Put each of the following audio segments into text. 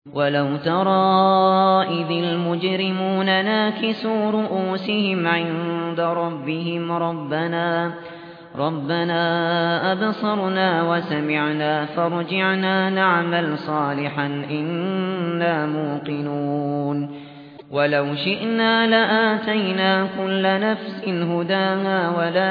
وَلَوْ تَرَىٰ إِذِ الْمُجْرِمُونَ نَاكِسُو رُءُوسِهِمْ عِندَ رَبِّهِمْ رَبَّنَا أَبْصَرْنَا وَسَمِعْنَا فَارْجِعْنَا نَعْمَلْ صَالِحًا إِنَّا مُوقِنُونَ وَلَوْ شِئْنَا لَآتَيْنَا كُلَّ نَفْسٍ هُدَاهَا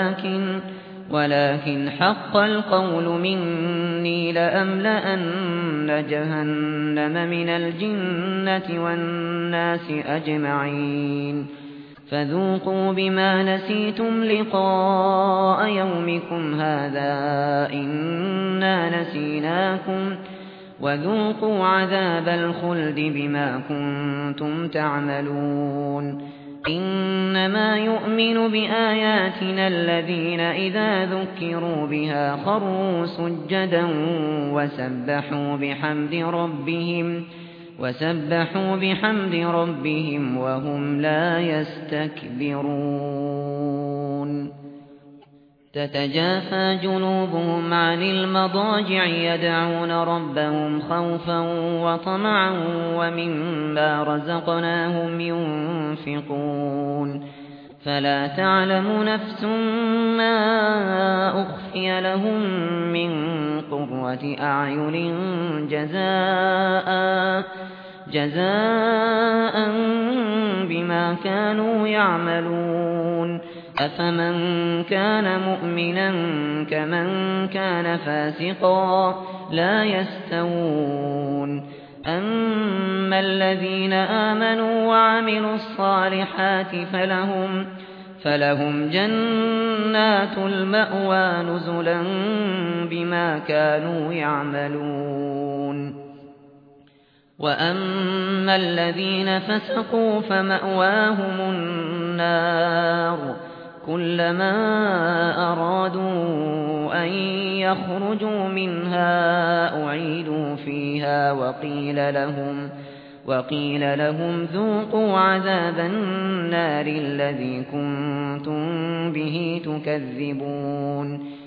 ولكن حق القول مني لأملأن جهنم من الجنة والناس أجمعين فذوقوا بما نسيتم لقاء يومكم هذا إنا نسيناكم وذوقوا عذاب الخلد بما كنتم تعملون إنما يؤمن بآياتنا الذين إذا ذكروا بها خروا سجدا وسبحوا بحمد ربهم وهم لا يستكبرون تتجافى جنوبهم عن المضاجع يدعون ربهم خوفا وطمعا ومما رزقناهم ينفقون فلا تعلم نفس ما أخفي لهم من قرة أعين جزاء بما كانوا يعملون أفمن كان مؤمنا كمن كان فاسقا لا يستوون أما الذين آمنوا وعملوا الصالحات فلهم جنات المأوى نزلا بما كانوا يعملون وأما الذين فسقوا فمأواهم النار كلما أرادوا أن يخرجوا منها أعيدوا فيها وقيل لهم ذوقوا عذاب النار الذي كنتم به تكذبون